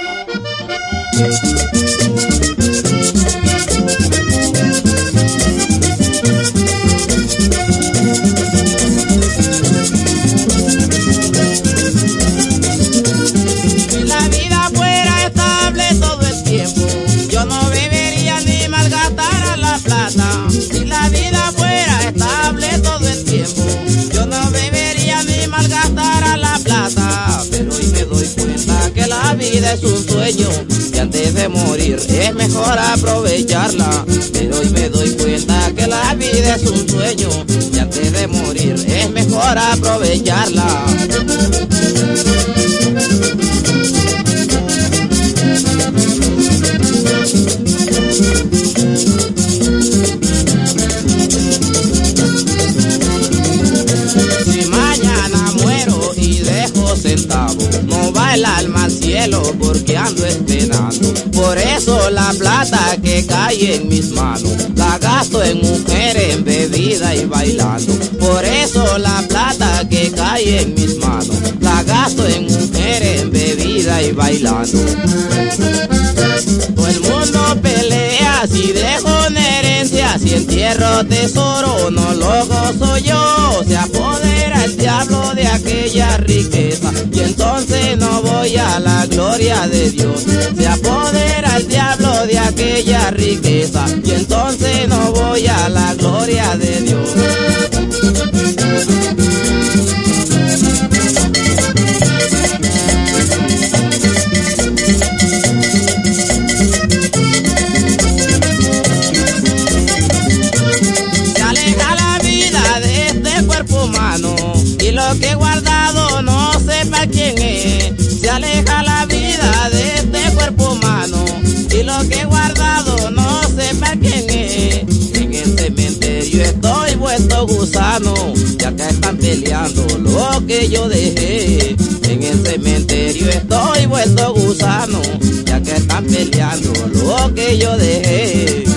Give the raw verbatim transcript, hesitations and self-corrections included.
Si la vida fuera estable todo el tiempo, yo no bebería ni malgatara la plata. Si la vida fuera estable todo el tiempo, yo no bebería ni malgatara la plata. Pero hoy me doy cuenta que la vida es un sueño y antes de morir es mejor aprovecharla. Pero hoy me doy cuenta que la vida es un sueño y antes de morir es mejor aprovecharla. Si mañana muero y dejo centavo, no va el alma al cielo porque ando esperando. Por eso la plata que cae en mis manos la gasto en mujeres, en bebida y bailando. Por eso la plata que cae en mis manos la gasto en mujeres, en bebida y bailando. Todo el mundo pelea si dejo una herencia, si entierro tesoro no lo gozo yo. Se apodera el diablo de aquella riqueza y entonces no voy a la gloria de Dios. Se apodera el diablo de aquella riqueza y entonces no voy a la gloria de Dios. Y lo que he guardado no sé para quién es. Se aleja la vida de este cuerpo humano y lo que he guardado no sé para quién es. En el cementerio estoy vuelto gusano, ya que están peleando lo que yo dejé. En el cementerio estoy vuelto gusano, ya que están peleando lo que yo dejé.